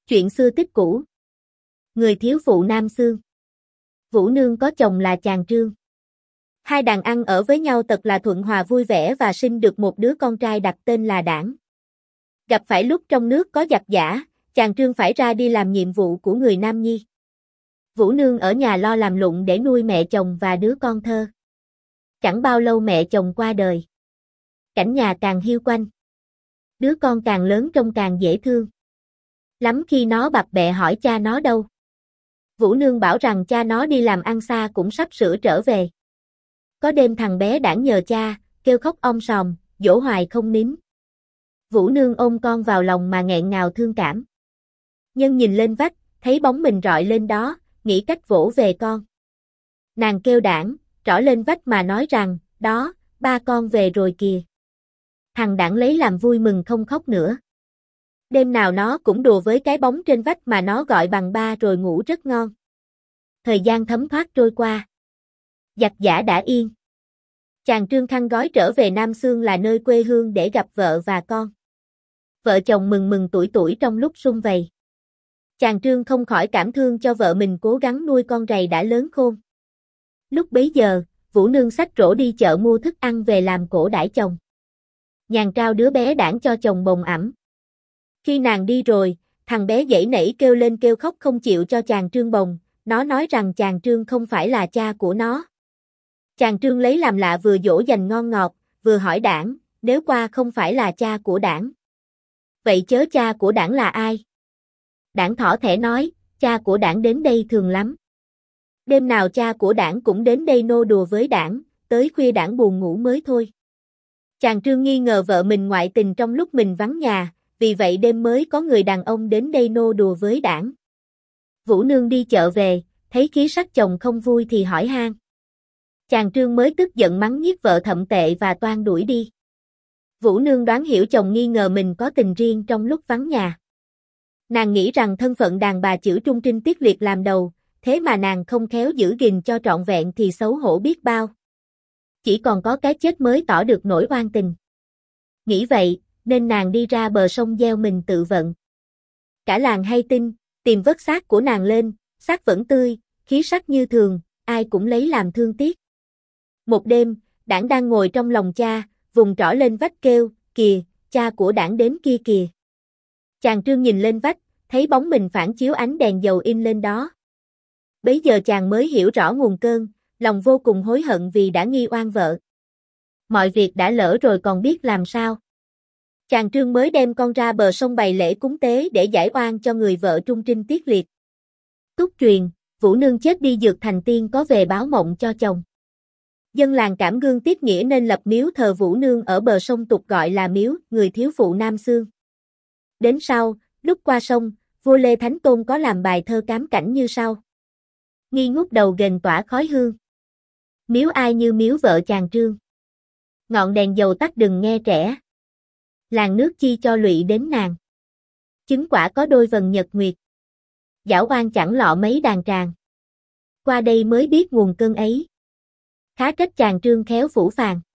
Chuyện xưa tích cũ. Người thiếu phụ Nam Xương. Vũ Nương có chồng là chàng Trương. Hai đàn ăn ở với nhau thật là thuận hòa vui vẻ và sinh được một đứa con trai đặt tên là Đảng. Gặp phải lúc trong nước có giặc giã, chàng Trương phải ra đi làm nhiệm vụ của người Nam Nhi. Vũ Nương ở nhà lo làm lụng để nuôi mẹ chồng và đứa con thơ. Chẳng bao lâu mẹ chồng qua đời. Cảnh nhà càng hiu quạnh. Đứa con càng lớn trông càng dễ thương. Lắm khi nó bập bẹ hỏi cha nó đâu. Vũ Nương bảo rằng cha nó đi làm ăn xa cũng sắp sửa trở về. Có đêm thằng bé Đảng nhờ cha, kêu khóc om sòm, dỗ hoài không nín. Vũ Nương ôm con vào lòng mà nghẹn ngào thương cảm. Nhân nhìn lên vách, thấy bóng mình rọi lên đó, nghĩ cách vỗ về con. Nàng kêu Đảng, trỏ lên vách mà nói rằng, đó, ba con về rồi kìa. Thằng Đảng lấy làm vui mừng không khóc nữa. Đêm nào nó cũng đùa với cái bóng trên vách mà nó gọi bằng ba rồi ngủ rất ngon. Thời gian thấm thoát trôi qua. Giặc giã đã yên. Chàng Trương khăn gói trở về Nam Xương là nơi quê hương để gặp vợ và con. Vợ chồng mừng mừng tuổi tuổi trong lúc sum vầy. Chàng Trương không khỏi cảm thương cho vợ mình cố gắng nuôi con rầy đã lớn khôn. Lúc bấy giờ, Vũ Nương xách rổ đi chợ mua thức ăn về làm cổ đãi chồng. Nhàn trao đứa bé Đảng cho chồng bồng ẵm. Khi nàng đi rồi, thằng bé giãy nảy kêu lên kêu khóc không chịu cho chàng Trương bồng, nó nói rằng chàng Trương không phải là cha của nó. Chàng Trương lấy làm lạ vừa dỗ dành ngon ngọt, vừa hỏi Đảng, nếu qua không phải là cha của Đảng. Vậy chớ cha của Đảng là ai? Đảng thỏ thẻ nói, cha của Đảng đến đây thường lắm. Đêm nào cha của Đảng cũng đến đây nô đùa với Đảng, tới khuya Đảng buồn ngủ mới thôi. Chàng Trương nghi ngờ vợ mình ngoại tình trong lúc mình vắng nhà, vì vậy đêm mới có người đàn ông đến đây nô đùa với Đảng. Vũ Nương đi chợ về, thấy khí sắc chồng không vui thì hỏi han. Chàng Trương mới tức giận mắng nhiếc vợ thậm tệ và toan đuổi đi. Vũ Nương đoán hiểu chồng nghi ngờ mình có tình riêng trong lúc vắng nhà. Nàng nghĩ rằng thân phận đàn bà chữ trung trinh tiết liệt làm đầu, thế mà nàng không khéo giữ gìn cho trọn vẹn thì xấu hổ biết bao. Chỉ còn có cái chết mới tỏ được nỗi oan tình. Nghĩ vậy, nên nàng đi ra bờ sông gieo mình tự vận. Cả làng hay tin, tìm vớt xác của nàng lên, xác vẫn tươi, khí sắc như thường, ai cũng lấy làm thương tiếc. Một đêm, Đảng đang ngồi trong lòng cha, vùng trỏ lên vách kêu, kìa, cha của Đảng đến kia kìa. Chàng Trương nhìn lên vách, thấy bóng mình phản chiếu ánh đèn dầu in lên đó. Bấy giờ chàng mới hiểu rõ nguồn cơn, lòng vô cùng hối hận vì đã nghi oan vợ. Mọi việc đã lỡ rồi còn biết làm sao. Chàng Trương mới đem con ra bờ sông bày lễ cúng tế để giải oan cho người vợ trung trinh tiết liệt. Túc truyền, Vũ Nương chết đi dược thành tiên có về báo mộng cho chồng. Dân làng cảm gương tiếc nghĩa nên lập miếu thờ Vũ Nương ở bờ sông tục gọi là miếu người thiếu phụ Nam Xương. Đến sau, lúc qua sông, vua Lê Thánh Tôn có làm bài thơ cám cảnh như sau. Nghi ngút đầu ghềnh tỏa khói hương. Miếu ai như miếu vợ chàng Trương. Ngọn đèn dầu tắt đừng nghe trẻ. Làng nước chi cho lụy đến nàng. Chứng quả có đôi vần nhật nguyệt. Giảo oan chẳng lọ mấy đàn tràng. Qua đây mới biết nguồn cơn ấy. Khá trách chàng Trương khéo phủ phàng.